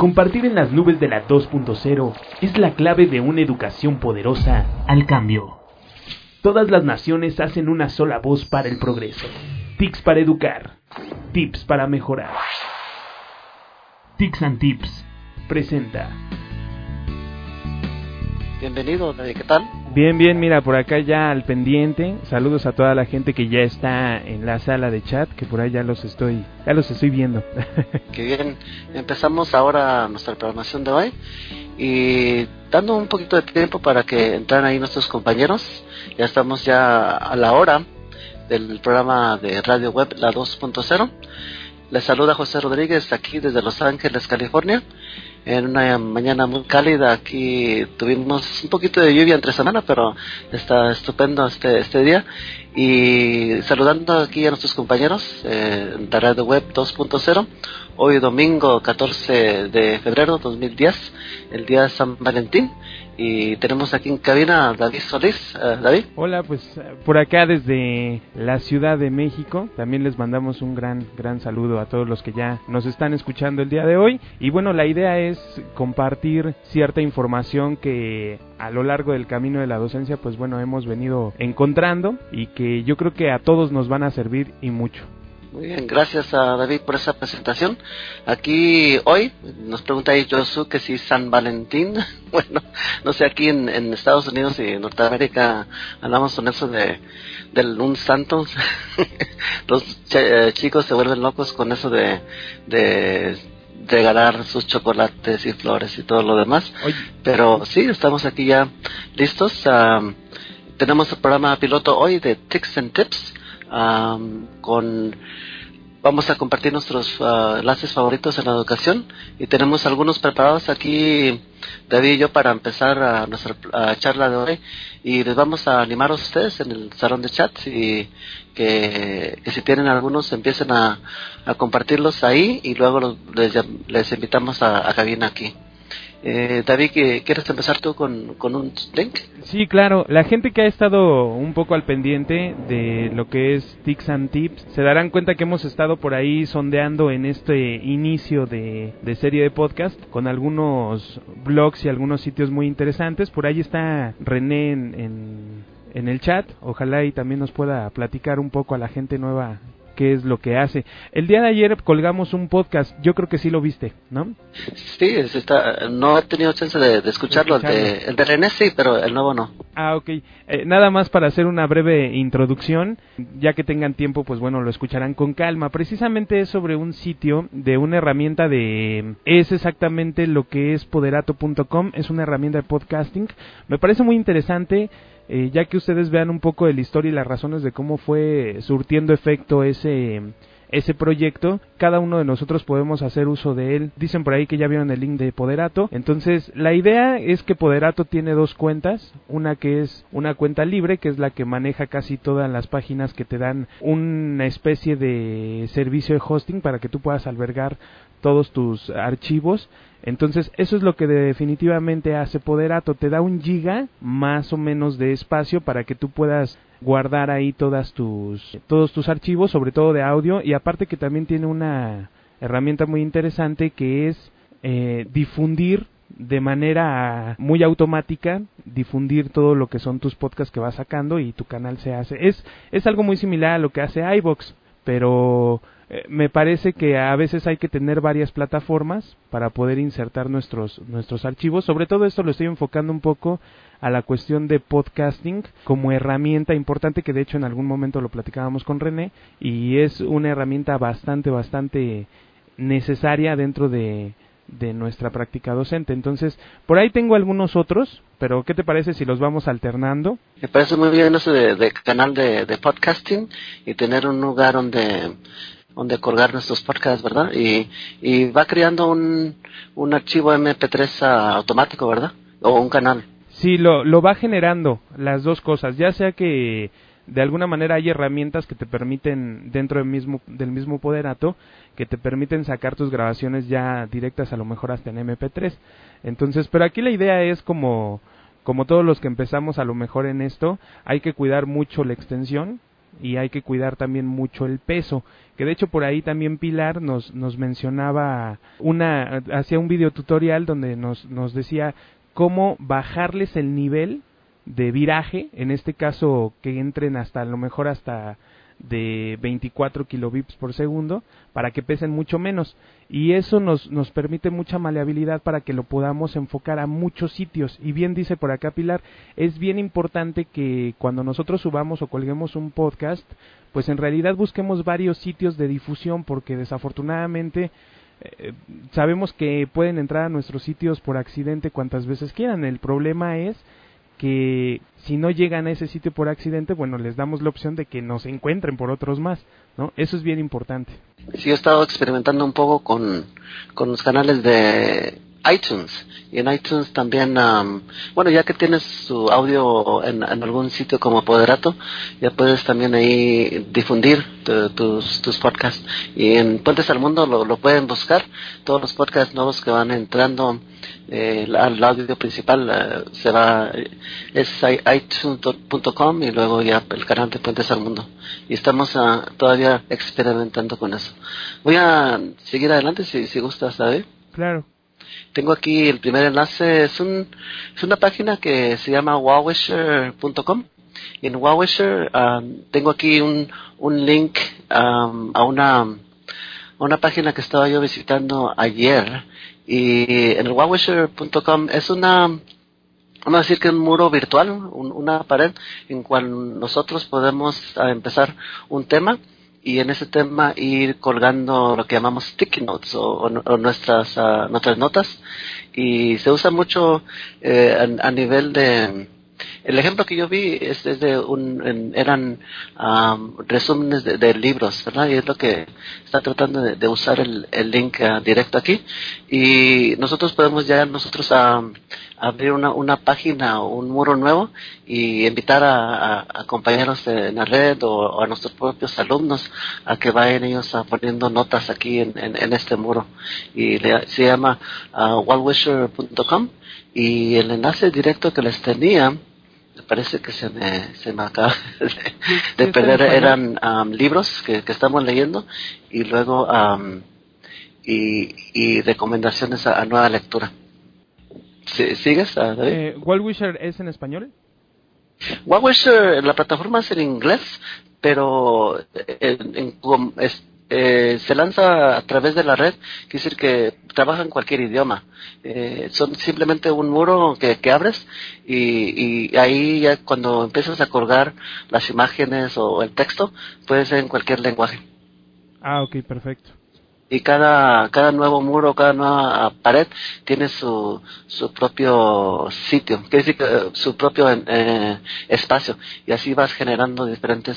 Compartir en las nubes de la 2.0 es la clave de una educación poderosa al cambio. Todas las naciones hacen una sola voz para el progreso. TICS para educar. Tips para mejorar. TICS and Tips presenta. Bienvenido, David, ¿qué tal? Bien, mira, por acá ya al pendiente. Saludos a toda la gente que ya está en la sala de chat, que por ahí ya los estoy viendo. Qué bien, empezamos ahora nuestra programación de hoy y dando un poquito de tiempo para que entren ahí nuestros compañeros. Ya estamos ya a la hora del programa de Radio Web, la 2.0. Les saluda José Rodríguez aquí desde Los Ángeles, California. En una mañana muy cálida, aquí tuvimos un poquito de lluvia entre semana, pero está estupendo este día. Y saludando aquí a nuestros compañeros de Radio Web 2.0, hoy domingo 14 de febrero 2010, el día de San Valentín. Y tenemos aquí en cabina a David Solís. David. Hola, pues por acá desde la Ciudad de México, también les mandamos un gran saludo a todos los que ya nos están escuchando el día de hoy. Y bueno, la idea es compartir cierta información que a lo largo del camino de la docencia, pues bueno, hemos venido encontrando y que yo creo que a todos nos van a servir y mucho. Muy bien, gracias a David por esa presentación. Aquí hoy nos pregunta ahí Josu que si San Valentín, bueno, no sé, aquí en Estados Unidos y Norteamérica hablamos con eso de un santo. Los chicos se vuelven locos con eso de regalar sus chocolates y flores y todo lo demás. Oye. Pero sí, estamos aquí ya listos. Tenemos el programa piloto hoy de Tics and Tips. Vamos a compartir nuestros enlaces favoritos en la educación y tenemos algunos preparados aquí, David y yo, para empezar nuestra charla de hoy, y les vamos a animar a ustedes en el salón de chat y que si tienen algunos empiecen a compartirlos ahí y luego les invitamos a cabina aquí. David, ¿quieres empezar tú con un link? Sí, claro. La gente que ha estado un poco al pendiente de lo que es Tics and Tips se darán cuenta que hemos estado por ahí sondeando en este inicio de serie de podcast con algunos blogs y algunos sitios muy interesantes. Por ahí está René en el chat. Ojalá y también nos pueda platicar un poco a la gente nueva qué es lo que hace. El día de ayer colgamos un podcast, yo creo que sí lo viste, ¿no? Sí, no he tenido chance de escucharlo. El de René sí, pero el nuevo no. Ah, ok. Nada más para hacer una breve introducción, ya que tengan tiempo, pues bueno, lo escucharán con calma. Precisamente es sobre un sitio de una herramienta es exactamente lo que es poderato.com, es una herramienta de podcasting. Me parece muy interesante. Ya que ustedes vean un poco de la historia y las razones de cómo fue surtiendo efecto ese proyecto, cada uno de nosotros podemos hacer uso de él. Dicen por ahí que ya vieron el link de Poderato. Entonces, la idea es que Poderato tiene dos cuentas, una que es una cuenta libre, que es la que maneja casi todas las páginas que te dan una especie de servicio de hosting para que tú puedas albergar todos tus archivos. Entonces, eso es lo que definitivamente hace Poderato, te da 1 giga más o menos de espacio para que tú puedas guardar ahí todos tus archivos, sobre todo de audio, y aparte que también tiene una herramienta muy interesante que es difundir de manera muy automática, difundir todo lo que son tus podcasts que vas sacando y tu canal se hace. Es algo muy similar a lo que hace iVoox, pero me parece que a veces hay que tener varias plataformas para poder insertar nuestros archivos. Sobre todo esto lo estoy enfocando un poco a la cuestión de podcasting como herramienta importante, que de hecho en algún momento lo platicábamos con René, y es una herramienta bastante necesaria dentro de nuestra práctica docente. Entonces, por ahí tengo algunos otros, pero ¿qué te parece si los vamos alternando? Me parece muy bien eso de canal de podcasting y tener un lugar donde colgar nuestros podcasts, ¿verdad? Y va creando un archivo MP3 automático, ¿verdad? O un canal. Sí, lo va generando, las dos cosas, ya sea que de alguna manera hay herramientas que te permiten, dentro del mismo Poderato, que te permiten sacar tus grabaciones ya directas, a lo mejor hasta en MP3. Entonces, pero aquí la idea es como todos los que empezamos a lo mejor en esto, hay que cuidar mucho la extensión, y hay que cuidar también mucho el peso, que de hecho por ahí también Pilar nos mencionaba hacía un video tutorial donde nos decía cómo bajarles el nivel de viraje, en este caso que entren hasta a lo mejor hasta de 24 kilobytes por segundo, para que pesen mucho menos, y eso nos permite mucha maleabilidad para que lo podamos enfocar a muchos sitios. Y bien dice por acá Pilar, es bien importante que cuando nosotros subamos o colguemos un podcast, pues en realidad busquemos varios sitios de difusión, porque desafortunadamente sabemos que pueden entrar a nuestros sitios por accidente cuantas veces quieran. El problema es que si no llegan a ese sitio por accidente, bueno, les damos la opción de que nos encuentren por otros más, ¿no? Eso es bien importante. Sí, he estado experimentando un poco con los canales de iTunes, y en iTunes también, bueno, ya que tienes tu audio en algún sitio como Poderato, ya puedes también ahí difundir tus podcasts, y en Puentes al Mundo lo pueden buscar, todos los podcasts nuevos que van entrando al audio principal es iTunes.com y luego ya el canal de Puentes al Mundo, y estamos todavía experimentando con eso. Voy a seguir adelante si gustas, David. Claro. Tengo aquí el primer enlace, es una página que se llama wowwisher.com, y en Wowwisher tengo aquí un link a una página que estaba yo visitando ayer, y en el wowwisher.com es vamos a decir que un muro virtual, una pared en cual nosotros podemos empezar un tema, y en ese tema ir colgando lo que llamamos sticky notes o nuestras notas, y se usa mucho a nivel de... El ejemplo que yo vi es eran resúmenes de libros, ¿verdad? Y es lo que está tratando de usar el link directo aquí, y nosotros podemos ya abrir una página o un muro nuevo y invitar a compañeros en la red o a nuestros propios alumnos a que vayan ellos poniendo notas aquí en este muro, y se llama wallwisher.com, y el enlace directo que les tenía, me parece que se me acaba de perder, eran libros que estamos leyendo, y luego y recomendaciones a nueva lectura. ¿Sigues, David? ¿Wallwisher es en español? Wallwisher, la plataforma es en inglés, pero se lanza a través de la red, quiere decir que trabaja en cualquier idioma. Son simplemente un muro que abres, y ahí ya cuando empiezas a colgar las imágenes o el texto, puede ser en cualquier lenguaje. Ok, perfecto. Y cada nuevo muro, cada nueva pared tiene su propio sitio, quiere decir su propio espacio, y así vas generando diferentes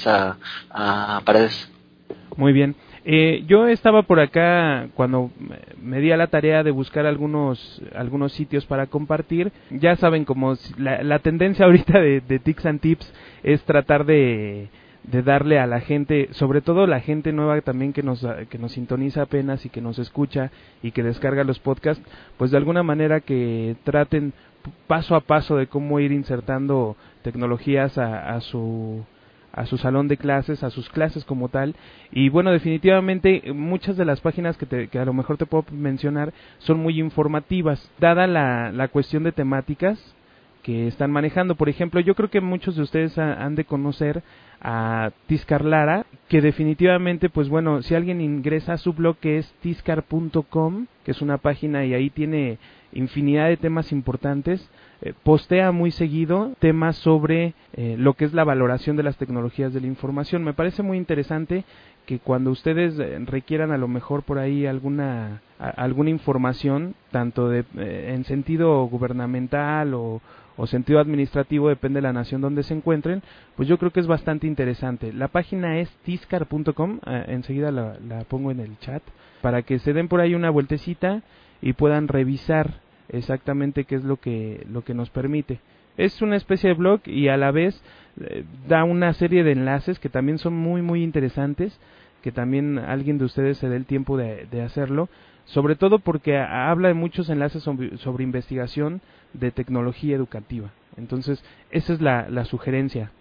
paredes. Muy bien. Yo estaba por acá cuando me di a la tarea de buscar algunos sitios para compartir. Ya saben, como la tendencia ahorita de Tics and Tips es tratar de darle a la gente, sobre todo la gente nueva también que nos sintoniza apenas y que nos escucha y que descarga los podcasts, pues de alguna manera que traten paso a paso de cómo ir insertando tecnologías a su salón de clases, a sus clases como tal. Y bueno, definitivamente muchas de las páginas que a lo mejor te puedo mencionar son muy informativas, dada la cuestión de temáticas que están manejando. Por ejemplo, yo creo que muchos de ustedes han de conocer a Tiscar Lara, que definitivamente, pues bueno, si alguien ingresa a su blog, que es tiscar.com, que es una página y ahí tiene infinidad de temas importantes, postea muy seguido temas sobre lo que es la valoración de las tecnologías de la información. Me parece muy interesante que cuando ustedes requieran a lo mejor por ahí alguna información, tanto en sentido gubernamental o sentido administrativo, depende de la nación donde se encuentren, pues yo creo que es bastante interesante. La página es tiscar.com, enseguida la pongo en el chat, para que se den por ahí una vueltecita y puedan revisar exactamente qué es lo que nos permite. Es una especie de blog y a la vez da una serie de enlaces que también son muy muy interesantes, que también alguien de ustedes se dé el tiempo de hacerlo, sobre todo porque habla de muchos enlaces sobre investigación de tecnología educativa. Entonces, esa es la sugerencia.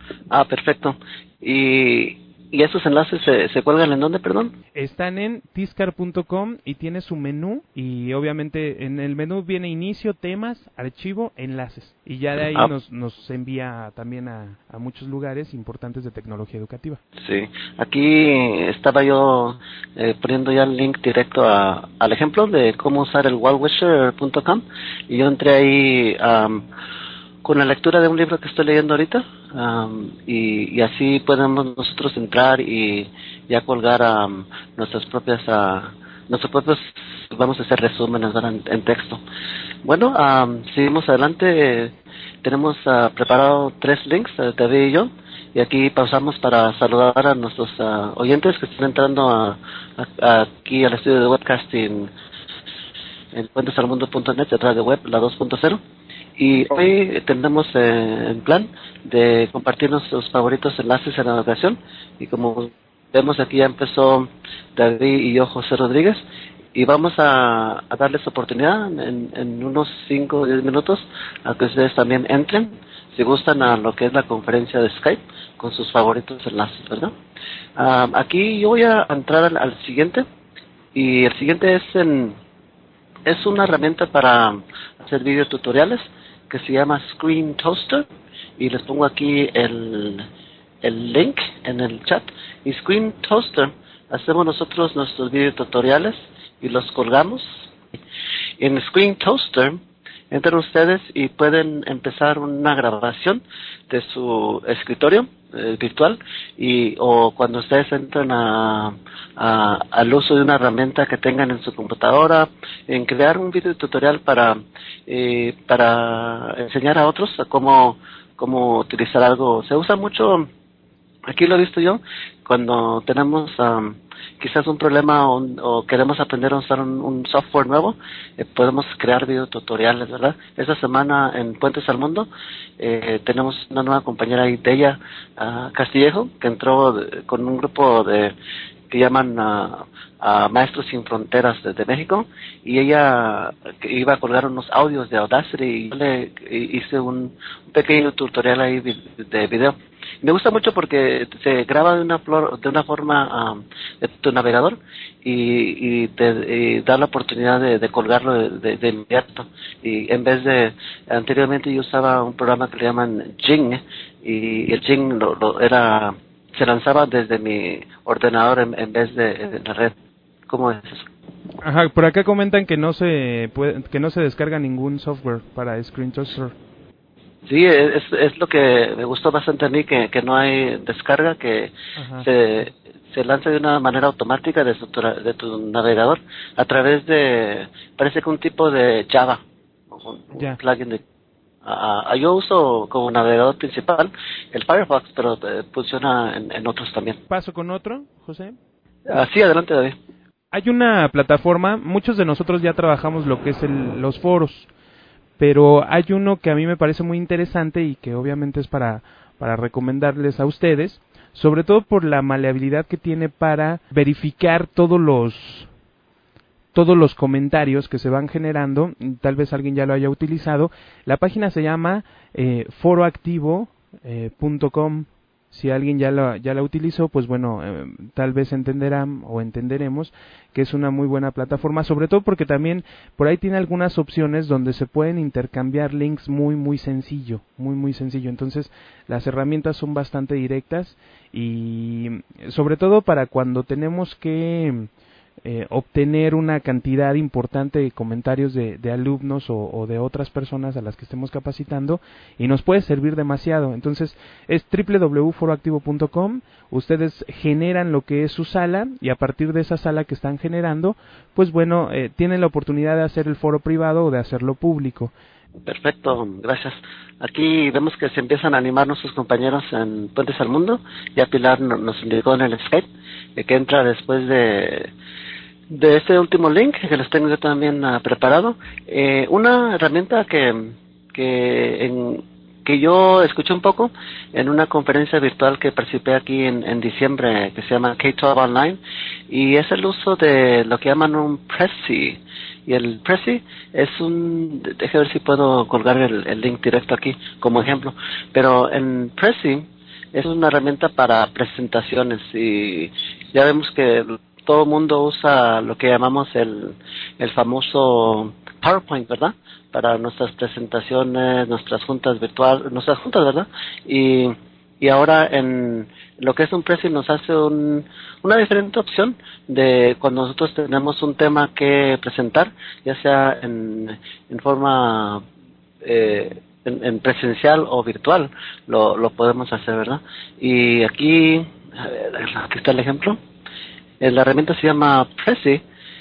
Perfecto. ¿Y esos enlaces se cuelgan en dónde, perdón? Están en tiscar.com y tiene su menú, y obviamente en el menú viene inicio, temas, archivo, enlaces, y ya de ahí nos envía también a muchos lugares importantes de tecnología educativa. Sí, aquí estaba yo poniendo ya el link directo al ejemplo de cómo usar el wildwisher.com, y yo entré ahí con la lectura de un libro que estoy leyendo ahorita, y así podemos nosotros entrar y ya colgar nuestros propios, vamos a hacer resúmenes, ¿verdad? En texto. Bueno, seguimos adelante. Tenemos preparado 3 links, David y yo, y aquí pausamos para saludar a nuestros oyentes que están entrando aquí al estudio de webcasting en puentesalmundo.net, a través de web, la 2.0. Y hoy tenemos en plan de compartir nuestros favoritos enlaces en la educación, y como vemos aquí ya empezó David y yo, José Rodríguez, y vamos a darles oportunidad en unos 5 o 10 minutos a que ustedes también entren, si gustan, a lo que es la conferencia de Skype con sus favoritos enlaces, ¿verdad? Aquí yo voy a entrar al siguiente, y el siguiente es una herramienta para hacer videotutoriales que se llama Screen Toaster, y les pongo aquí el link en el chat. Y Screen Toaster, hacemos nosotros nuestros videotutoriales y los colgamos. En Screen Toaster entran ustedes y pueden empezar una grabación de su escritorio virtual, o cuando ustedes entran al uso de una herramienta que tengan en su computadora, en crear un video tutorial para enseñar a otros a cómo utilizar algo. Se usa mucho, aquí lo he visto yo, cuando tenemos quizás un problema o queremos aprender a usar un software nuevo, podemos crear videotutoriales, ¿verdad? Esta semana en Puentes al Mundo tenemos una nueva compañera ahí, Deya Castillejo, que entró con un grupo que llaman a Maestros Sin Fronteras de México, y ella iba a colgar unos audios de Audacity, y yo le hice un pequeño tutorial ahí de video. Me gusta mucho porque se graba de una forma de tu navegador, y te da la oportunidad de colgarlo de inmediato. Y en vez de, anteriormente yo usaba un programa que le llaman Jing, y el Jing se lanzaba desde mi ordenador en vez de la red. ¿Cómo es eso? Ajá, por acá comentan que no se descarga ningún software para Screen Toaster. Sí, es lo que me gustó bastante a mí, que no hay descarga, que se lanza de una manera automática de tu navegador a través de, parece que un tipo de Java, un plugin de yo uso como navegador principal el Firefox, pero funciona en otros también. ¿Paso con otro, José? Sí, adelante, David. Hay una plataforma, muchos de nosotros ya trabajamos lo que es los foros, pero hay uno que a mí me parece muy interesante y que obviamente es para recomendarles a ustedes, sobre todo por la maleabilidad que tiene para verificar todos los comentarios que se van generando. Tal vez alguien ya lo haya utilizado. La página se llama foroactivo.com. Si alguien ya la utilizó, pues bueno, tal vez entenderán o entenderemos que es una muy buena plataforma, sobre todo porque también por ahí tiene algunas opciones donde se pueden intercambiar links muy sencillo. Entonces, las herramientas son bastante directas, y sobre todo para cuando tenemos que obtener una cantidad importante de comentarios de alumnos o de otras personas a las que estemos capacitando, y nos puede servir demasiado. Entonces es www.foroactivo.com. Ustedes generan lo que es su sala, y a partir de esa sala que están generando, pues bueno, tienen la oportunidad de hacer el foro privado o de hacerlo público. Perfecto, gracias. Aquí vemos que se empiezan a animar nuestros compañeros en Puentes al Mundo. Ya Pilar nos indicó en el Skype que entra después de este último link que les tengo yo también preparado. Una herramienta que yo escuché un poco en una conferencia virtual que participé aquí en diciembre, que se llama K12 Online, y es el uso de lo que llaman un Prezi. Y el Prezi es déjame ver si puedo colgar el link directo aquí como ejemplo. Pero en Prezi es una herramienta para presentaciones y ya vemos que todo el mundo usa lo que llamamos el famoso PowerPoint, ¿verdad? Para nuestras presentaciones, nuestras juntas virtuales, nuestras juntas, ¿verdad? Y ahora en lo que es un Prezi nos hace una diferente opción de cuando nosotros tenemos un tema que presentar, ya sea en forma en presencial o virtual, lo podemos hacer, ¿verdad? Y aquí está el ejemplo. La herramienta se llama Prezi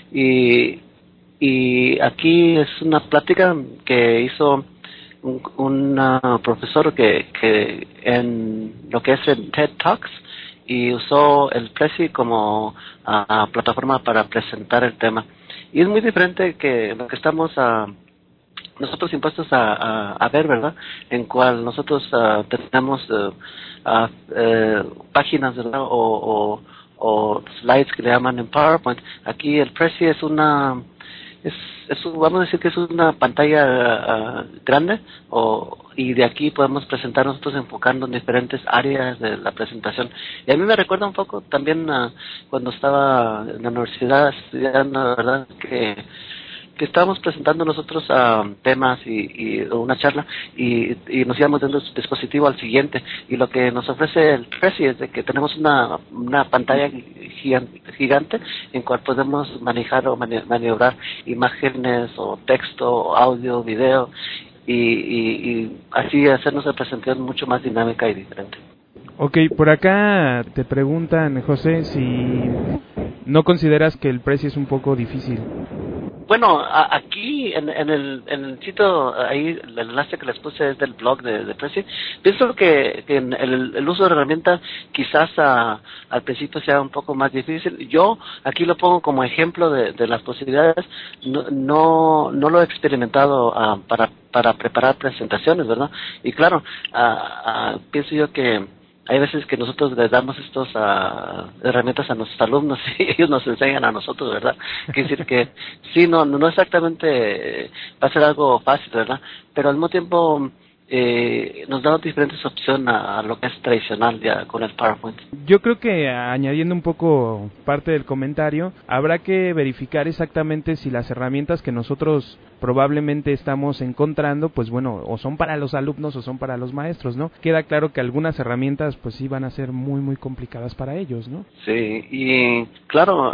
y aquí es una plática que hizo un profesor que en lo que es el TED Talks y usó el Prezi como plataforma para presentar el tema. Y es muy diferente que lo que estamos nosotros impuestos a ver, ¿verdad? En cual nosotros tenemos páginas, ¿verdad? O slides que le llaman en PowerPoint. Aquí el Prezi es vamos a decir que es una pantalla grande y de aquí podemos presentar nosotros enfocando en diferentes áreas de la presentación. Y a mí me recuerda un poco también cuando estaba en la universidad estudiando, ¿verdad? Que estábamos presentando nosotros temas y una charla y nos íbamos dando el dispositivo al siguiente, y lo que nos ofrece el Prezi es de que tenemos una pantalla gigante en cual podemos manejar o maniobrar imágenes o texto, o audio, video y así hacernos la presentación mucho más dinámica y diferente. Ok, por acá te preguntan, José, si no consideras que el Prezi es un poco difícil. Bueno, aquí en el sitio, ahí el enlace que les puse es del blog de Prezi. Pienso que en el uso de la herramienta quizás al principio sea un poco más difícil. Yo aquí lo pongo como ejemplo de las posibilidades. No lo he experimentado para preparar presentaciones, ¿verdad? Y claro, pienso yo que hay veces que nosotros les damos estas herramientas a nuestros alumnos y ellos nos enseñan a nosotros, ¿verdad? Quiere decir que sí, no exactamente va a ser algo fácil, ¿verdad? Pero al mismo tiempo nos da diferentes opciones a lo que es tradicional ya con el PowerPoint. Yo creo que añadiendo un poco parte del comentario, habrá que verificar exactamente si las herramientas que nosotros probablemente estamos encontrando, pues bueno, o son para los alumnos o son para los maestros, ¿no? Queda claro que algunas herramientas pues sí van a ser muy muy complicadas para ellos, ¿no? Sí, y claro,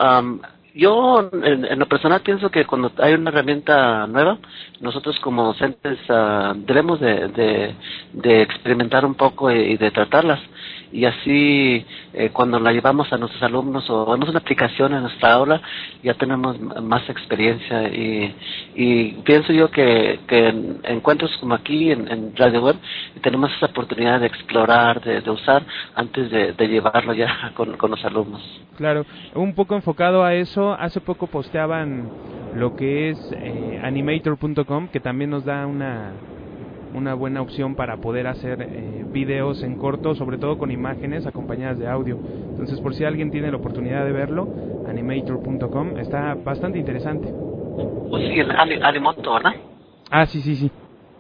yo en lo personal pienso que cuando hay una herramienta nueva, nosotros como docentes debemos de experimentar un poco y de tratarlas, y así cuando la llevamos a nuestros alumnos o vemos una aplicación en nuestra aula ya tenemos más experiencia y pienso yo que en encuentros como aquí en Radio Web tenemos esa oportunidad de explorar, de usar antes de llevarlo ya con los alumnos. Claro, un poco enfocado a eso, hace poco posteaban lo que es animator.com, que también nos da una buena opción para poder hacer videos en corto, sobre todo con imágenes acompañadas de audio. Entonces, por si alguien tiene la oportunidad de verlo, animator.com, está bastante interesante. Pues sí, el Animoto, ¿verdad? Ah, sí. Sí,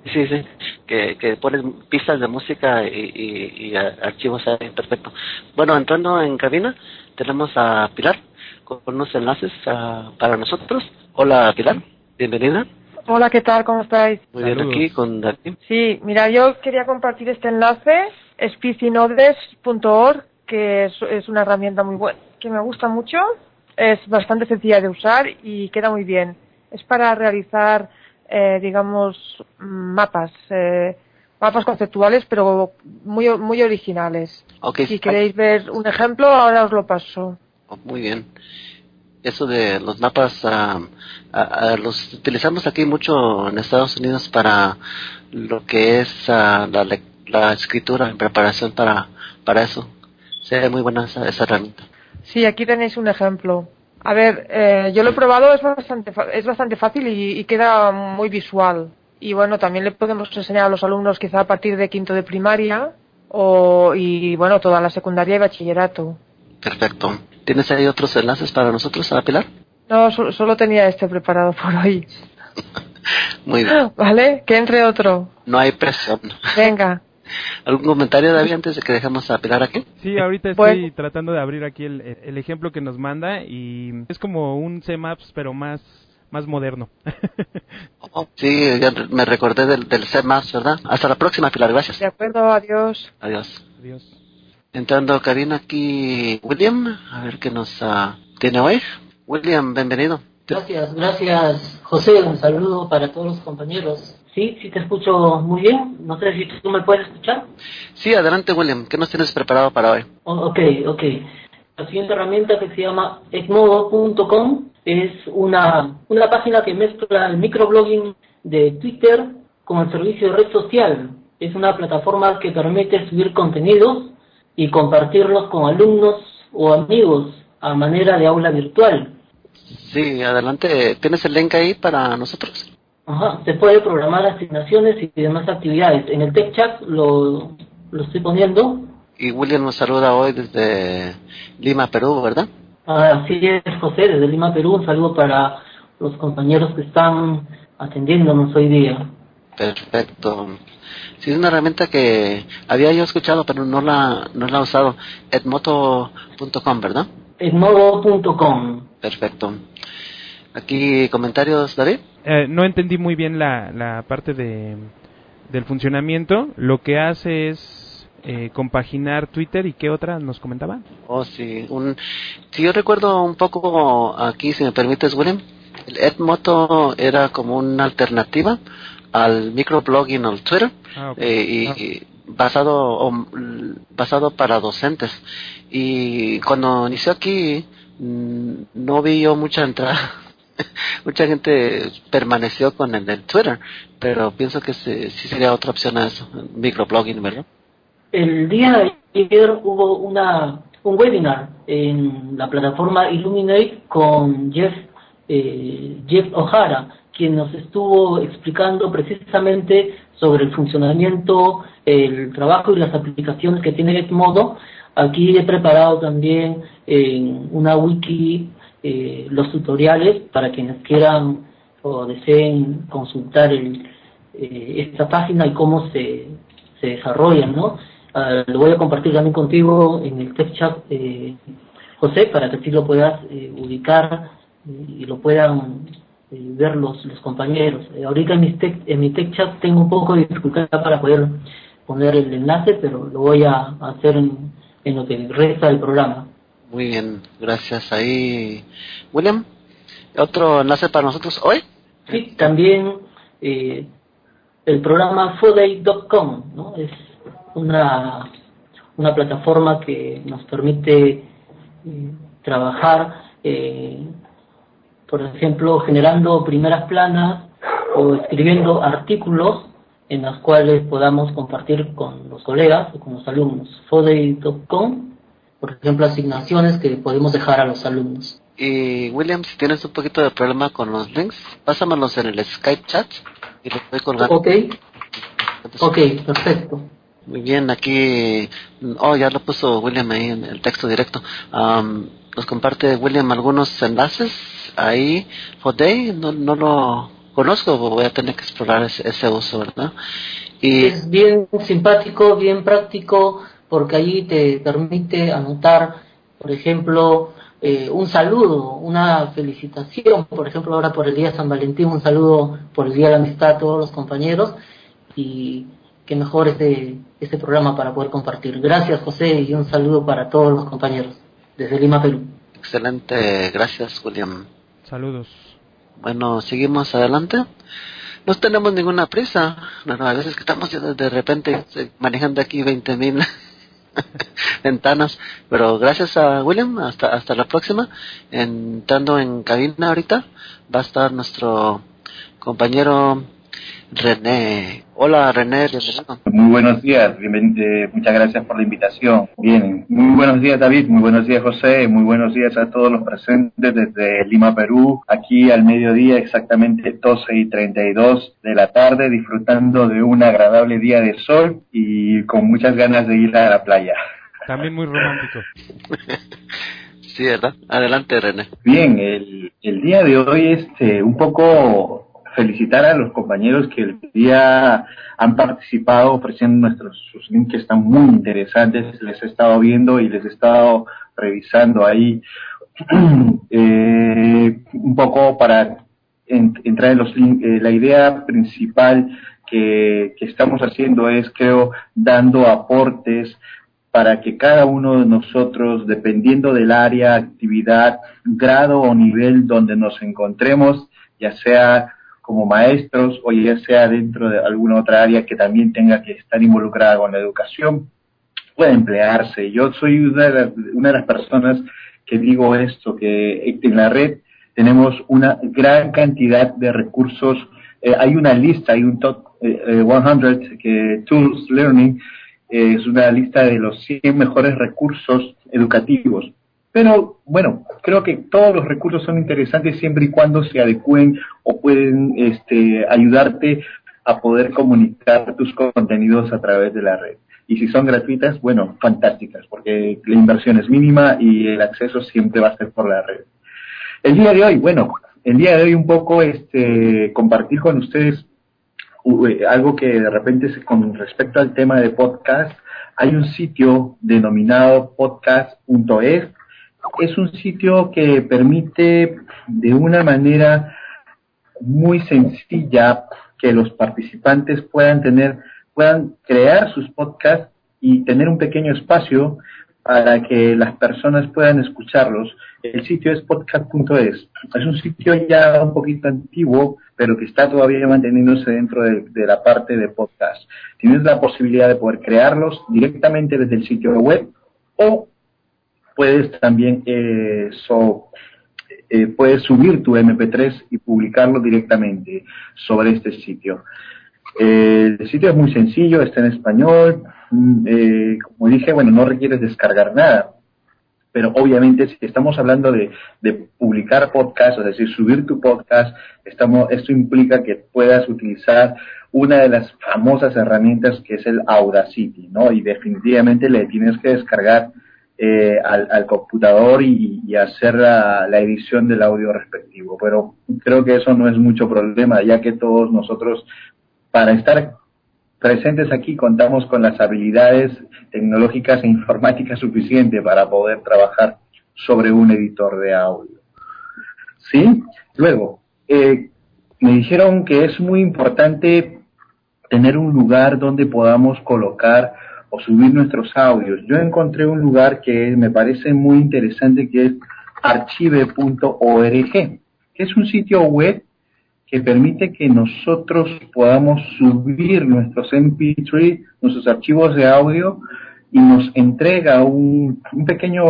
que pones pistas de música y archivos ahí, perfecto. Bueno, entrando en cabina, tenemos a Pilar con unos enlaces para nosotros. Hola, Pilar, bienvenida. Hola, ¿qué tal? ¿Cómo estáis? Muy bien, aquí con David. Sí, mira, yo quería compartir este enlace, speechinodes.org, que es una herramienta muy buena, que me gusta mucho, es bastante sencilla de usar y queda muy bien. Es para realizar, digamos, mapas conceptuales, pero muy originales. Okay. Si queréis ver un ejemplo, ahora os lo paso. Muy bien. Eso de los mapas los utilizamos aquí mucho en Estados Unidos para lo que es la escritura en preparación para eso. Sí, es muy buena esa herramienta. Sí, aquí tenéis un ejemplo. A ver, yo lo he probado, es bastante fácil y queda muy visual. Y bueno, también le podemos enseñar a los alumnos quizá a partir de quinto de primaria y bueno, toda la secundaria y bachillerato. Perfecto. ¿Tienes ahí otros enlaces para nosotros, Pilar? No, solo tenía este preparado por hoy. Muy bien. ¿Vale? Que entre otro. No hay presión. Venga. ¿Algún comentario, David, antes de que dejemos a Pilar aquí? Sí, ahorita estoy tratando de abrir aquí el ejemplo que nos manda y es como un CMAPS, pero más moderno. Sí, ya me recordé del CMAS, ¿verdad? Hasta la próxima, Pilar, gracias. De acuerdo, adiós. Adiós. Adiós. Entrando a cabina aquí, William, a ver qué nos tiene hoy. William, bienvenido. Gracias, José. Un saludo para todos los compañeros. Sí, te escucho muy bien. No sé si tú me puedes escuchar. Sí, adelante, William. ¿Qué nos tienes preparado para hoy? Ok. La siguiente herramienta, que se llama edmodo.com, es una página que mezcla el microblogging de Twitter con el servicio de red social. Es una plataforma que permite subir contenidos y compartirlos con alumnos o amigos a manera de aula virtual. Sí, adelante. ¿Tienes el link ahí para nosotros? Ajá, se puede programar asignaciones y demás actividades. En el Tech Chat lo estoy poniendo. Y William nos saluda hoy desde Lima, Perú, ¿verdad? Así es, José, desde Lima, Perú. Un saludo para los compañeros que están atendiéndonos hoy día. Perfecto. Sí, es una herramienta que había yo escuchado, pero no la he usado. Edmodo.com, ¿verdad? Edmodo.com. Perfecto. Aquí, comentarios, David. No entendí muy bien la parte del funcionamiento. Lo que hace es compaginar Twitter. ¿Y qué otra nos comentaba? Oh, sí. Si yo recuerdo un poco aquí, si me permites, William, el Edmodo era como una alternativa al microblogging o al Twitter, y basado para docentes. Y cuando inició aquí, no vi yo mucha entrada. Mucha gente permaneció con el Twitter, pero pienso que sí sería otra opción a eso, microblogging, ¿verdad? El día de ayer hubo un webinar en la plataforma Illuminate con Jeff O'Hara, quien nos estuvo explicando precisamente sobre el funcionamiento, el trabajo y las aplicaciones que tiene Edmodo. Aquí he preparado también en una wiki los tutoriales para quienes quieran o deseen consultar esta página y cómo se desarrollan, ¿no? Lo voy a compartir también contigo en el Tech Chat, José, para que así lo puedas ubicar y lo puedan ver los compañeros. Ahorita en mi Tech Chat tengo un poco de dificultad para poder poner el enlace, pero lo voy a hacer en lo que resta del programa. Muy bien, gracias. Ahí, William, ¿otro enlace para nosotros hoy? Sí, también el programa foday.com, ¿no? Es una plataforma que nos permite trabajar, por ejemplo, generando primeras planas o escribiendo artículos en los cuales podamos compartir con los colegas o con los alumnos. foday.com, por ejemplo, asignaciones que podemos dejar a los alumnos. Y William, si tienes un poquito de problema con los links, pásamelos en el Skype chat y los voy colgando. Ok, perfecto. Muy bien, aquí, ya lo puso William ahí en el texto directo. Nos comparte William algunos enlaces ahí. Foday, no lo conozco, voy a tener que explorar ese uso, ¿verdad? Y es bien simpático, bien práctico, porque ahí te permite anotar, por ejemplo, un saludo, una felicitación, por ejemplo, ahora por el día de San Valentín, un saludo por el día de la amistad a todos los compañeros, y que mejor este programa para poder compartir. Gracias, José, y un saludo para todos los compañeros desde Lima, Perú. Excelente, gracias, William. Saludos. Bueno, seguimos adelante. No tenemos ninguna prisa. Bueno, a veces que estamos de repente manejando aquí 20,000 ventanas, pero gracias a William. Hasta la próxima. Entrando en cabina ahorita va a estar nuestro compañero René. Hola, René, bienvenido. Muy buenos días, muchas gracias por la invitación. Bien, muy buenos días, David, muy buenos días, José, muy buenos días a todos los presentes desde Lima, Perú, aquí al mediodía, exactamente 12:32 de la tarde, disfrutando de un agradable día de sol y con muchas ganas de ir a la playa. También muy romántico. Sí, ¿verdad? Adelante, René. Bien, el día de hoy es un poco felicitar a los compañeros que el día han participado ofreciendo sus links que están muy interesantes. Les he estado viendo y les he estado revisando ahí un poco para entrar en los links. La idea principal que estamos haciendo es, creo, dando aportes para que cada uno de nosotros, dependiendo del área, actividad, grado o nivel donde nos encontremos, ya sea como maestros o ya sea dentro de alguna otra área que también tenga que estar involucrada con la educación, pueda emplearse. Yo soy una de las personas que digo esto, que en la red tenemos una gran cantidad de recursos. Hay una lista, hay un top 100 que Tools Learning es una lista de los 100 mejores recursos educativos. Pero, bueno, creo que todos los recursos son interesantes siempre y cuando se adecúen o pueden ayudarte a poder comunicar tus contenidos a través de la red. Y si son gratuitas, bueno, fantásticas, porque la inversión es mínima y el acceso siempre va a ser por la red. El día de hoy un poco compartir con ustedes algo que de repente con respecto al tema de podcast, hay un sitio denominado podcast.es. Es un sitio que permite de una manera muy sencilla que los participantes puedan crear sus podcasts y tener un pequeño espacio para que las personas puedan escucharlos. El sitio es podcast.es. Es un sitio ya un poquito antiguo, pero que está todavía manteniéndose dentro de la parte de podcast. Tienes la posibilidad de poder crearlos directamente desde el sitio web, o puedes también puedes subir tu MP3 y publicarlo directamente sobre este sitio. El sitio es muy sencillo, está en español. Como dije, bueno, no requieres descargar nada. Pero obviamente si estamos hablando de publicar podcast, es decir, subir tu podcast, esto implica que puedas utilizar una de las famosas herramientas que es el Audacity, ¿no? Y definitivamente le tienes que descargar al computador y hacer la edición del audio respectivo. Pero creo que eso no es mucho problema, ya que todos nosotros, para estar presentes aquí, contamos con las habilidades tecnológicas e informáticas suficientes para poder trabajar sobre un editor de audio. ¿Sí? Luego, me dijeron que es muy importante tener un lugar donde podamos colocar o subir nuestros audios. Yo encontré un lugar que me parece muy interesante, que es archive.org, que es un sitio web que permite que nosotros podamos subir nuestros MP3, nuestros archivos de audio, y nos entrega un pequeño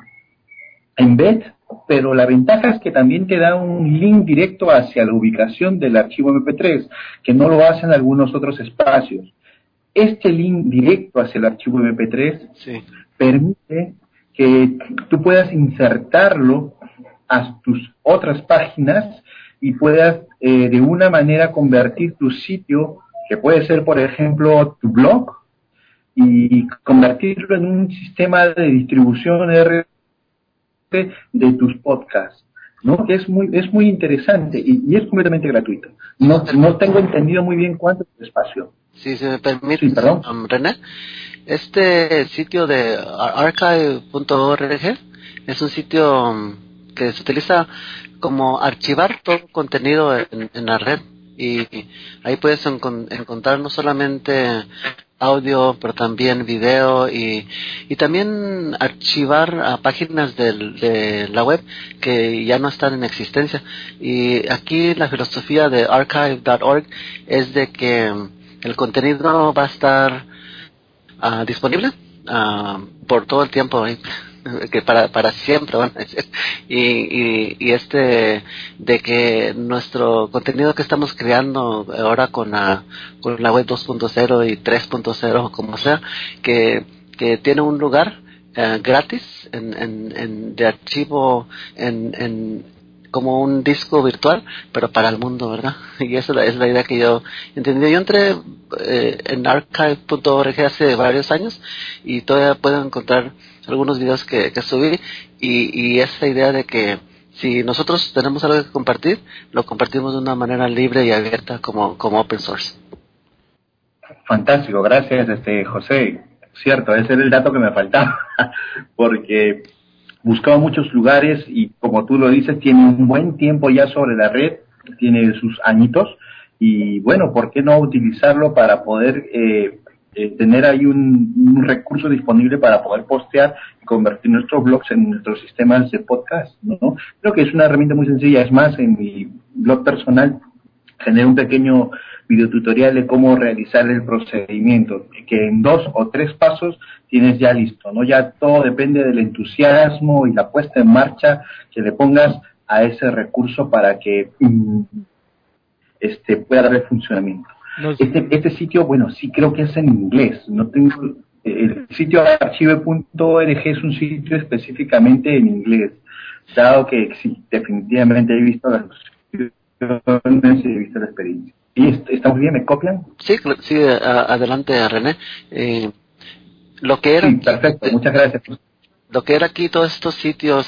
embed, pero la ventaja es que también te da un link directo hacia la ubicación del archivo MP3, que no lo hacen algunos otros espacios. Este link directo hacia el archivo MP3 permite que tú puedas insertarlo a tus otras páginas y puedas de una manera convertir tu sitio, que puede ser por ejemplo tu blog, y convertirlo en un sistema de distribución RSS de tus podcasts, ¿no? Que es muy interesante y es completamente gratuito. No tengo entendido muy bien cuánto es el espacio. Si se me permite, sí, René, este sitio de archive.org es un sitio que se utiliza como archivar todo contenido en la red, y ahí puedes encontrar no solamente audio, pero también video, y también archivar a páginas de la web que ya no están en existencia. Y aquí la filosofía de archive.org es de que el contenido va a estar disponible por todo el tiempo, que para siempre, bueno, y de que nuestro contenido que estamos creando ahora con la web 2.0 y 3.0, como sea, que tiene un lugar gratis de archivo como un disco virtual, pero para el mundo, ¿verdad? Y esa es la idea que yo entendí. Yo entré en archive.org hace varios años y todavía puedo encontrar algunos videos que subí, y esa idea de que si nosotros tenemos algo que compartir, lo compartimos de una manera libre y abierta como open source. Fantástico, gracias José. Cierto, ese era el dato que me faltaba, porque buscaba muchos lugares y como tú lo dices, tiene un buen tiempo ya sobre la red, tiene sus añitos, y bueno, ¿por qué no utilizarlo para poder tener ahí un recurso disponible para poder postear y convertir nuestros blogs en nuestros sistemas de podcast, ¿no? Creo que es una herramienta muy sencilla. Es más, en mi blog personal generé un pequeño videotutorial de cómo realizar el procedimiento, que en 2 o 3 pasos tienes ya listo, ¿no? Ya todo depende del entusiasmo y la puesta en marcha que le pongas a ese recurso para que pueda darle funcionamiento. Este sitio, bueno, sí creo que es en inglés. No tengo el sitio archive.org es un sitio específicamente en inglés, dado que sí, definitivamente he visto las opciones y he visto la experiencia. ¿Y estamos bien? ¿Me copian? Sí, adelante, René. Lo que era, sí, perfecto, muchas gracias. Lo que era aquí todos estos sitios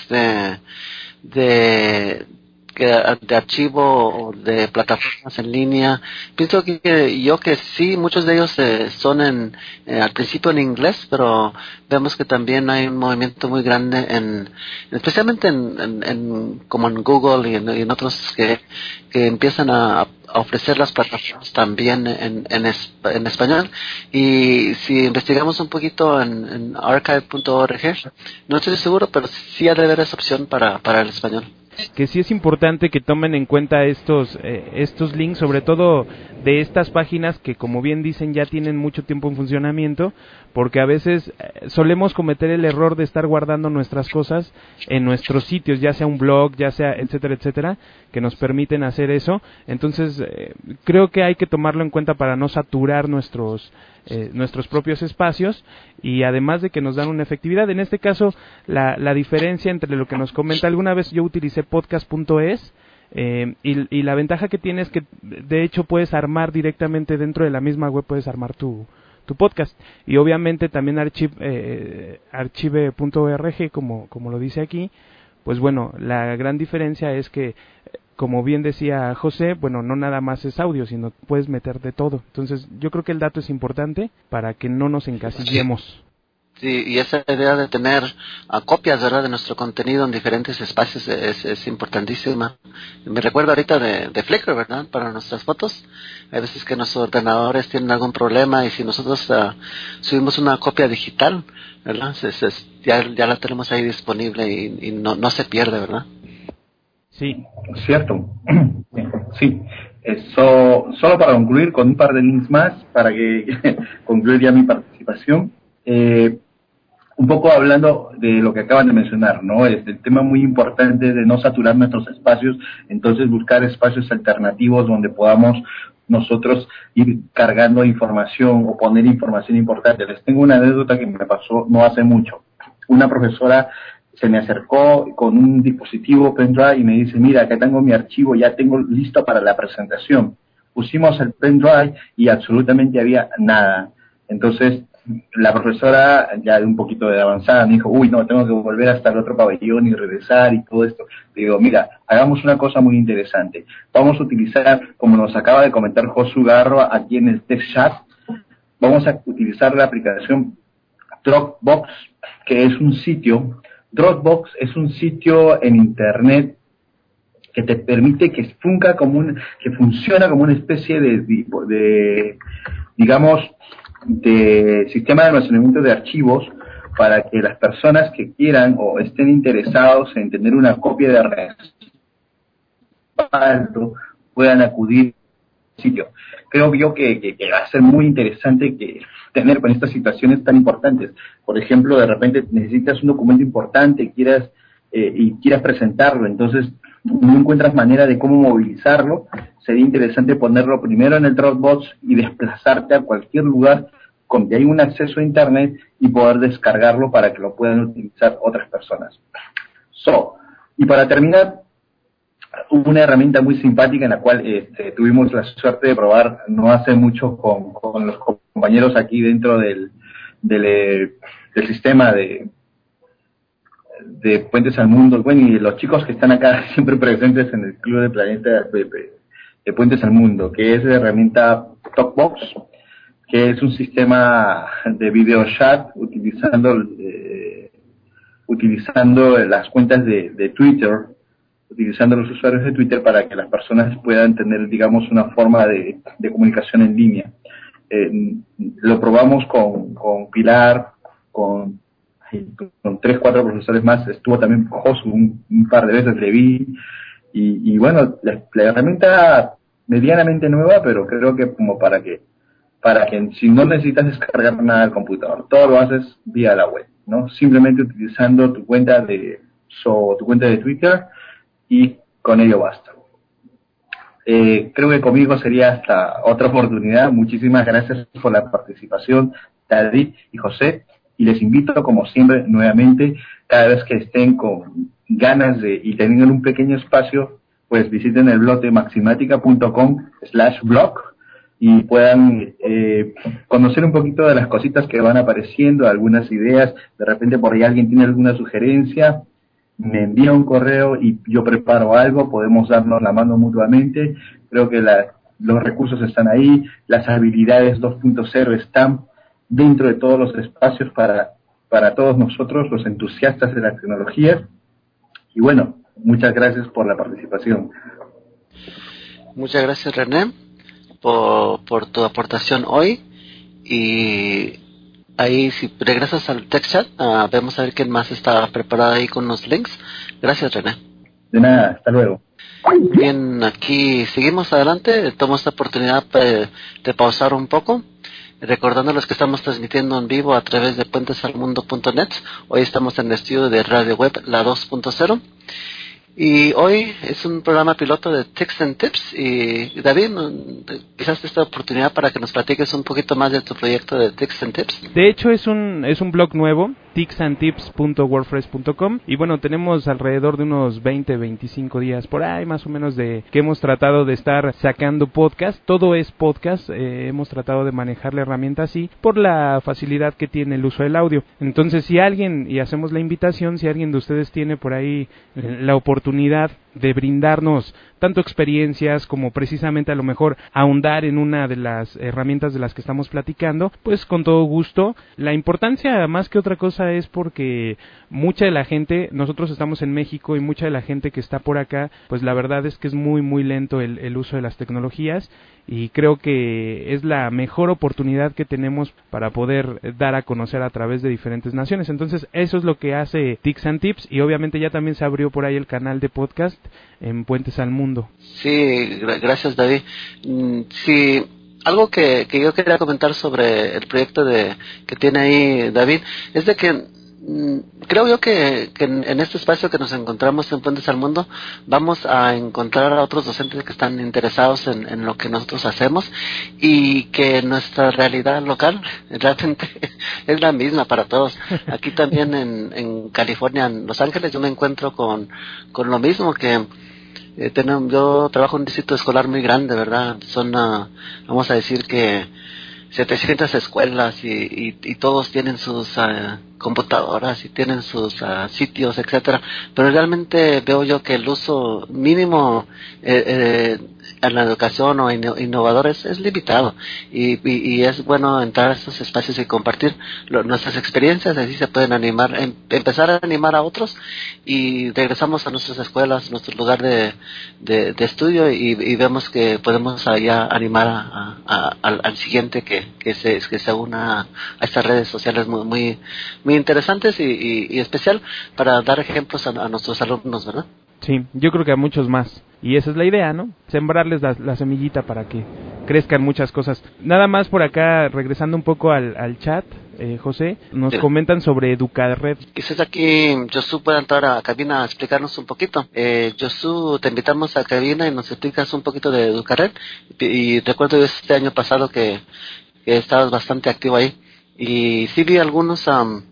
de archivo o de plataformas en línea, pienso que sí, muchos de ellos son al principio en inglés, pero vemos que también hay un movimiento muy grande especialmente como en Google y en otros que empiezan a ofrecer las plataformas también en español. Y si investigamos un poquito en archive.org, no estoy seguro, pero sí ha de haber esa opción para el español. Que sí es importante que tomen en cuenta estos links, sobre todo de estas páginas que, como bien dicen, ya tienen mucho tiempo en funcionamiento, porque a veces solemos cometer el error de estar guardando nuestras cosas en nuestros sitios, ya sea un blog, ya sea etcétera, etcétera, que nos permiten hacer eso. Entonces, creo que hay que tomarlo en cuenta para no saturar nuestros propios espacios, y además de que nos dan una efectividad. En este caso, la diferencia entre lo que nos comenta, alguna vez yo utilicé podcast.es, y la ventaja que tiene es que de hecho puedes armar directamente dentro de la misma web, puedes armar tu podcast, y obviamente también archive.org, como lo dice aquí. Pues bueno, la gran diferencia es que, como bien decía José, bueno, no nada más es audio, sino puedes meter de todo. Entonces, yo creo que el dato es importante para que no nos encasillemos. Sí, y esa idea de tener copias, ¿verdad?, de nuestro contenido en diferentes espacios es importantísima. Me recuerdo ahorita de Flickr, ¿verdad?, para nuestras fotos. Hay veces que nuestros ordenadores tienen algún problema y si nosotros subimos una copia digital, ¿verdad?, ya la tenemos ahí disponible y no se pierde, ¿verdad? Sí. Cierto. Sí. Solo para concluir con un par de links más, para que concluir ya mi participación. Un poco hablando de lo que acaban de mencionar, ¿no? Es el tema muy importante de no saturar nuestros espacios, entonces buscar espacios alternativos donde podamos nosotros ir cargando información o poner información importante. Les tengo una anécdota que me pasó no hace mucho. Una profesora se me acercó con un dispositivo pendrive y me dice, mira, acá tengo mi archivo, ya tengo listo para la presentación. Pusimos el pendrive y absolutamente había nada. Entonces, la profesora, ya de un poquito de avanzada, me dijo, uy, no, tengo que volver hasta el otro pabellón y regresar y todo esto. Le digo, mira, hagamos una cosa muy interesante. Vamos a utilizar, como nos acaba de comentar Josu Garro aquí en el Tech Chat, vamos a utilizar la aplicación Dropbox, que es un sitio. Dropbox es un sitio en internet que te permite que funciona como una especie de digamos, de sistema de almacenamiento de archivos para que las personas que quieran o estén interesados en tener una copia de respaldo puedan acudir al sitio. Creo yo que va a ser muy interesante que tener con estas situaciones tan importantes. Por ejemplo, de repente necesitas un documento importante y quieras presentarlo, entonces no encuentras manera de cómo movilizarlo. Sería interesante ponerlo primero en el Dropbox y desplazarte a cualquier lugar donde hay un acceso a internet y poder descargarlo para que lo puedan utilizar otras personas. Y para terminar, una herramienta muy simpática en la cual tuvimos la suerte de probar no hace mucho con los compañeros aquí dentro del sistema de de Puentes al Mundo, bueno, y los chicos que están acá siempre presentes en el Club de Planeta de Puentes al Mundo, que es la herramienta TalkBox, que es un sistema de video chat utilizando las cuentas de Twitter, utilizando los usuarios de Twitter para que las personas puedan tener, digamos, una forma de comunicación en línea. Lo probamos con Pilar, con 3-4 profesores más, estuvo también Josu un par de veces, le vi, y bueno, la herramienta medianamente nueva, pero creo que como para que si no necesitas descargar nada del computador, todo lo haces vía la web, ¿no? Simplemente utilizando tu cuenta de Twitter, y con ello basta. Creo que conmigo sería hasta otra oportunidad. Muchísimas gracias por la participación, David y José, y les invito, como siempre, nuevamente, cada vez que estén con ganas y teniendo un pequeño espacio, pues visiten el blog de maximatica.com/blog y puedan conocer un poquito de las cositas que van apareciendo, algunas ideas. De repente por ahí alguien tiene alguna sugerencia, me envía un correo y yo preparo algo, podemos darnos la mano mutuamente. Creo que los recursos están ahí, las habilidades 2.0 están dentro de todos los espacios para todos nosotros, los entusiastas de la tecnología. Y bueno, muchas gracias por la participación. Muchas gracias, René, por tu aportación hoy. Y ahí, si regresas al text chat, vamos a ver quién más está preparado ahí con los links. Gracias, René. De nada, hasta luego. Bien, aquí seguimos adelante. Tomo esta oportunidad de pausar un poco, recordándoles que estamos transmitiendo en vivo a través de puentesalmundo.net. Hoy estamos en el estudio de Radio Web, la 2.0. Y hoy es un programa piloto de Tics and Tips. Y David, quizás esta oportunidad para que nos platiques un poquito más de tu proyecto de Tics and Tips. De hecho es un blog nuevo, ticsandtips.wordpress.com, y bueno, tenemos alrededor de unos 20-25 días por ahí más o menos de que hemos tratado de estar sacando podcast. Todo es podcast, hemos tratado de manejar la herramienta así por la facilidad que tiene el uso del audio. Entonces, si alguien, y hacemos la invitación, si alguien de ustedes tiene por ahí la oportunidad de brindarnos tanto experiencias como precisamente a lo mejor ahondar en una de las herramientas de las que estamos platicando, pues con todo gusto. La importancia más que otra cosa es porque mucha de la gente, nosotros estamos en México y mucha de la gente que está por acá, pues la verdad es que es muy muy lento el uso de las tecnologías, y creo que es la mejor oportunidad que tenemos para poder dar a conocer a través de diferentes naciones. Entonces eso es lo que hace Tics and Tips, y obviamente ya también se abrió por ahí el canal de podcast en Puentes al Mundo. Sí, gracias, David. Sí, algo que yo quería comentar sobre el proyecto que tiene ahí David es de que creo yo que en este espacio que nos encontramos en Puentes al Mundo vamos a encontrar a otros docentes que están interesados en lo que nosotros hacemos, y que nuestra realidad local realmente es la misma para todos. Aquí también en California, en Los Ángeles, yo me encuentro con lo mismo, que yo trabajo en un distrito escolar muy grande, ¿verdad? Son, vamos a decir que 700 escuelas y todos tienen sus computadoras y tienen sus sitios, etcétera, pero realmente veo yo que el uso mínimo en la educación o innovador es limitado, y es bueno entrar a estos espacios y compartir nuestras experiencias. Así se pueden empezar a animar a otros, y regresamos a nuestras escuelas, nuestro lugar de estudio, y vemos que podemos allá animar al siguiente que se una a estas redes sociales muy muy interesantes y especial, para dar ejemplos a nuestros alumnos, ¿verdad? Sí, yo creo que a muchos más. Y esa es la idea, ¿no? Sembrarles la semillita para que crezcan muchas cosas. Nada más por acá, regresando un poco al chat, José, nos comentan sobre Educared. Quizás aquí Josu pueda entrar a cabina a explicarnos un poquito. Josu, te invitamos a cabina y nos explicas un poquito de Educared. Y recuerdo este año pasado que estabas bastante activo ahí. Y sí vi algunos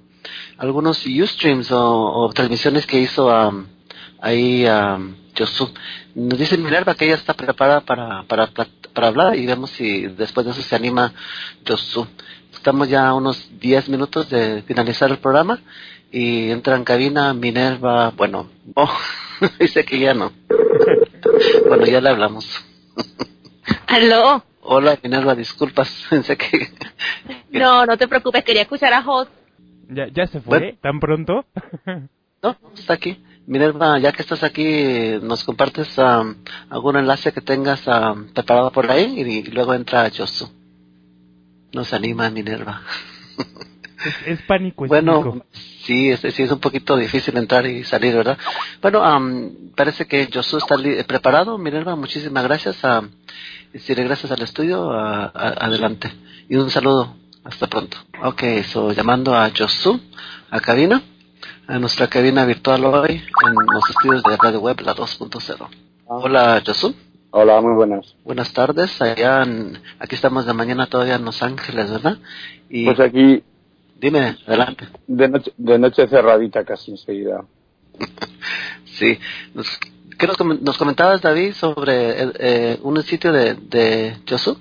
Ustreams o transmisiones que hizo ahí Josu. Nos dice Minerva que ella está preparada para hablar, y vemos si después de eso se anima Josu. Estamos ya a unos 10 minutos de finalizar el programa, y entra en cabina Minerva, bueno, dice que ya no. Bueno, ya le hablamos. ¿Aló? Hola Minerva, disculpas, pensé que... No, no te preocupes, quería escuchar a Jos. ¿Ya se fue? Bueno. ¿Tan pronto? No, está aquí. Minerva, ya que estás aquí, ¿nos compartes algún enlace que tengas preparado por ahí? Y luego entra Josu. Nos anima Minerva. Es pánico Bueno, escénico. sí, es un poquito difícil entrar y salir, ¿verdad? Bueno, parece que Josu está preparado. Minerva, muchísimas gracias. Si regresas al estudio, adelante. Y un saludo. Hasta pronto. Ok, llamando a Josu, a cabina, a nuestra cabina virtual hoy en los estudios de Radio Web, la 2.0. Hola, Josu. Hola, muy buenas. Buenas tardes. Aquí estamos de mañana todavía en Los Ángeles, ¿verdad? Y pues aquí... Dime, adelante. De noche cerradita casi enseguida. Sí. ¿Qué nos comentabas, David, sobre un sitio de Josu?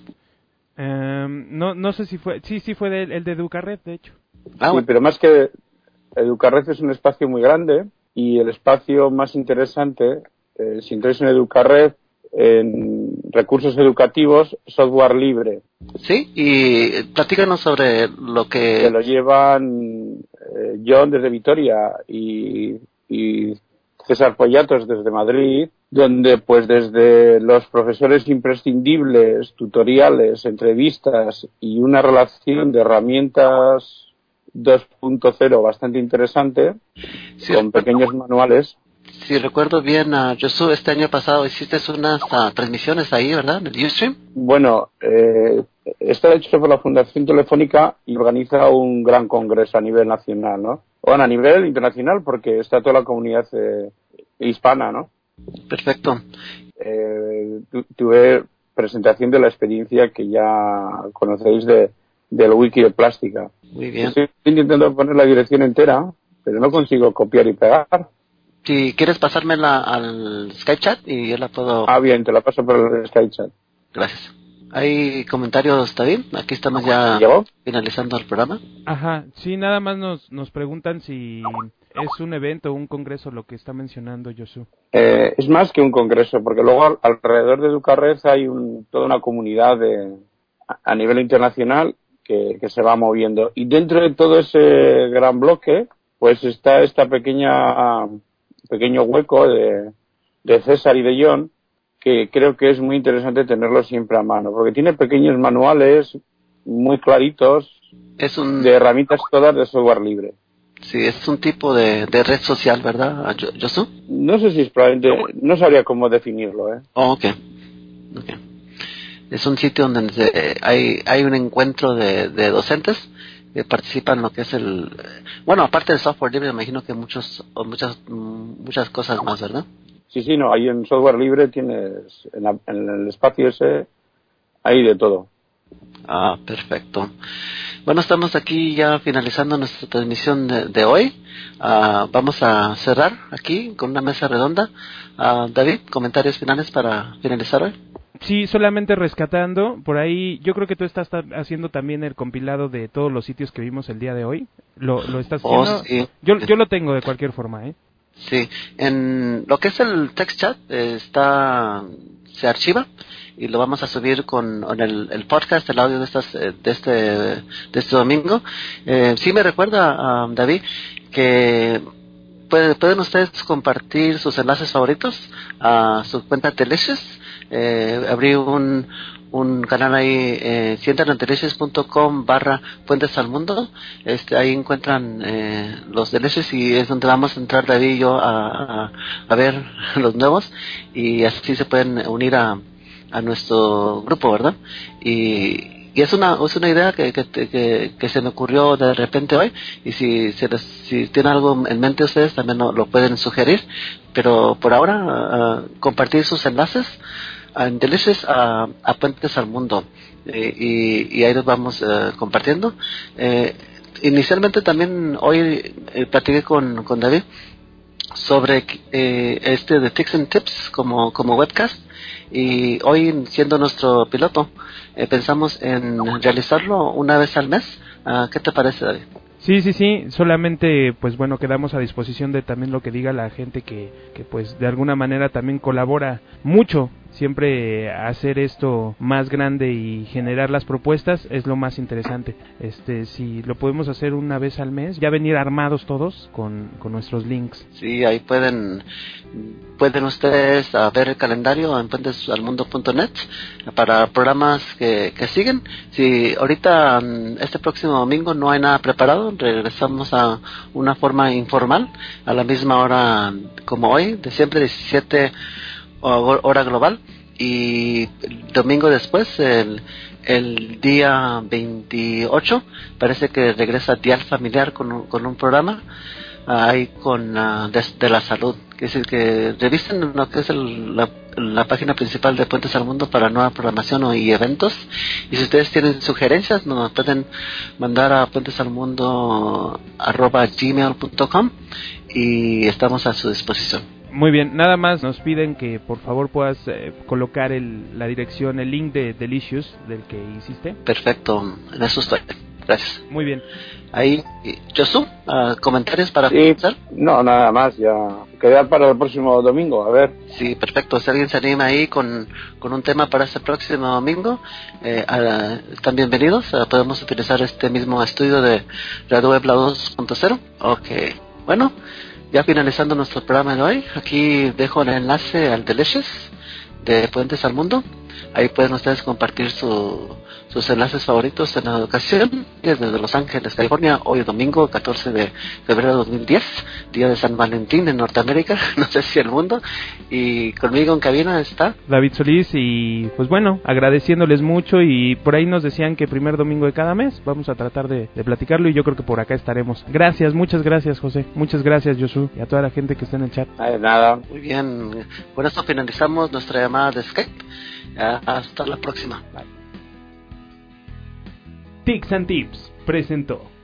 No sé si fue... Sí fue el de Educared, de hecho. Sí, Bueno. pero más que Educared es un espacio muy grande y el espacio más interesante, si entráis en Educared, en recursos educativos, software libre. Sí, y platícanos sobre lo que lo llevan John desde Vitoria y César Pollatos desde Madrid, donde pues desde los profesores imprescindibles, tutoriales, entrevistas y una relación de herramientas 2.0 bastante interesante, sí, con pequeños manuales. Si recuerdo bien, Josu, este año pasado hiciste unas transmisiones ahí, ¿verdad? En el Ustream. Bueno, está hecho por la Fundación Telefónica y organiza un gran congreso a nivel nacional, ¿no? Bueno, a nivel internacional, porque está toda la comunidad hispana, ¿no? Perfecto. Tuve presentación de la experiencia que ya conocéis del wiki de plástica. Muy bien. Estoy intentando poner la dirección entera, pero no consigo copiar y pegar. Si quieres pasármela al Skype chat y yo la puedo... Bien, te la paso por el Skype chat. Gracias. ¿Hay comentarios, David? Aquí estamos ya finalizando el programa. Ajá, sí, nada más nos preguntan si es un evento o un congreso lo que está mencionando Josu. Es más que un congreso, porque luego alrededor de Educared hay toda una comunidad a nivel internacional que se va moviendo. Y dentro de todo ese gran bloque, pues está esta pequeño hueco de César y de John, que creo que es muy interesante tenerlo siempre a mano, porque tiene pequeños manuales muy claritos de herramientas todas de software libre. Sí, es un tipo de red social, ¿verdad, Josu? No sé si es probablemente, no sabría cómo definirlo, ¿eh? Okay. Es un sitio donde hay un encuentro de docentes que participan en lo que es bueno, aparte del software libre, me imagino que muchas cosas más, ¿verdad? Sí, no, ahí en software libre tienes, en el espacio ese, hay de todo. Perfecto. Bueno, estamos aquí ya finalizando nuestra transmisión de hoy. Vamos a cerrar aquí con una mesa redonda. David, comentarios finales para finalizar hoy. Sí, solamente rescatando, por ahí, yo creo que tú estás haciendo también el compilado de todos los sitios que vimos el día de hoy. ¿Lo estás haciendo? Sí. Yo lo tengo de cualquier forma, ¿eh? Sí, en lo que es el text chat se archiva y lo vamos a subir con el podcast, el audio de este domingo. Sí me recuerda, David, que pueden ustedes compartir sus enlaces favoritos a su cuenta Delicious. Abrí un canal ahí, si entran en delicious.com/puentes al mundo, ahí encuentran los Delicious y es donde vamos a entrar David y yo a ver los nuevos y así se pueden unir a nuestro grupo, ¿verdad? Y es una idea que se me ocurrió de repente hoy y si tienen algo en mente ustedes también lo pueden sugerir, pero por ahora compartir sus enlaces en Delicious a Puentes al Mundo y ahí los vamos compartiendo. Inicialmente también hoy platiqué con David sobre de Tics and Tips como webcast y hoy siendo nuestro piloto pensamos en realizarlo una vez al mes. ¿Qué te parece, David? Sí, solamente pues bueno, quedamos a disposición de también lo que diga la gente que pues de alguna manera también colabora mucho. Siempre hacer esto más grande y generar las propuestas es lo más interesante. Si lo podemos hacer una vez al mes, ya venir armados todos con nuestros links. Sí, ahí pueden ustedes ver el calendario en puentesalmundo.net para programas que siguen. Si ahorita este próximo domingo no hay nada preparado, regresamos a una forma informal a la misma hora como hoy, de siempre 17 hora global, y el domingo después, el día 28, parece que regresa Dial Familiar con un programa ahí con de la salud, que es el que revisen lo que es la página principal de Puentes al Mundo para nueva programación y eventos. Y si ustedes tienen sugerencias, nos pueden mandar a puentesalmundo@gmail.com y estamos a su disposición. Muy bien, nada más nos piden que por favor puedas colocar la dirección, el link de Delicious del que hiciste. Perfecto, en eso estoy. Gracias. Muy bien. Ahí, Josu, ¿comentarios para comenzar? No, nada más, ya quedar para el próximo domingo, a ver. Sí, perfecto. Si alguien se anima ahí con un tema para este próximo domingo, están bienvenidos. Podemos utilizar este mismo estudio de Radio Web 2.0. Ok, bueno, ya finalizando nuestro programa de hoy, aquí dejo el enlace al Delicious de Puentes al Mundo. Ahí pueden ustedes compartir sus enlaces favoritos en la educación desde Los Ángeles, California, hoy domingo 14 de febrero de 2010, día de San Valentín en Norteamérica, no sé si el mundo, y conmigo en cabina está David Solís, y pues bueno, agradeciéndoles mucho, y por ahí nos decían que primer domingo de cada mes, vamos a tratar de platicarlo, y yo creo que por acá estaremos. Gracias, muchas gracias, José, muchas gracias, Josu, y a toda la gente que está en el chat. Nada. Muy bien, con esto finalizamos nuestra llamada de Skype. Hasta la próxima. Tics and Tips presentó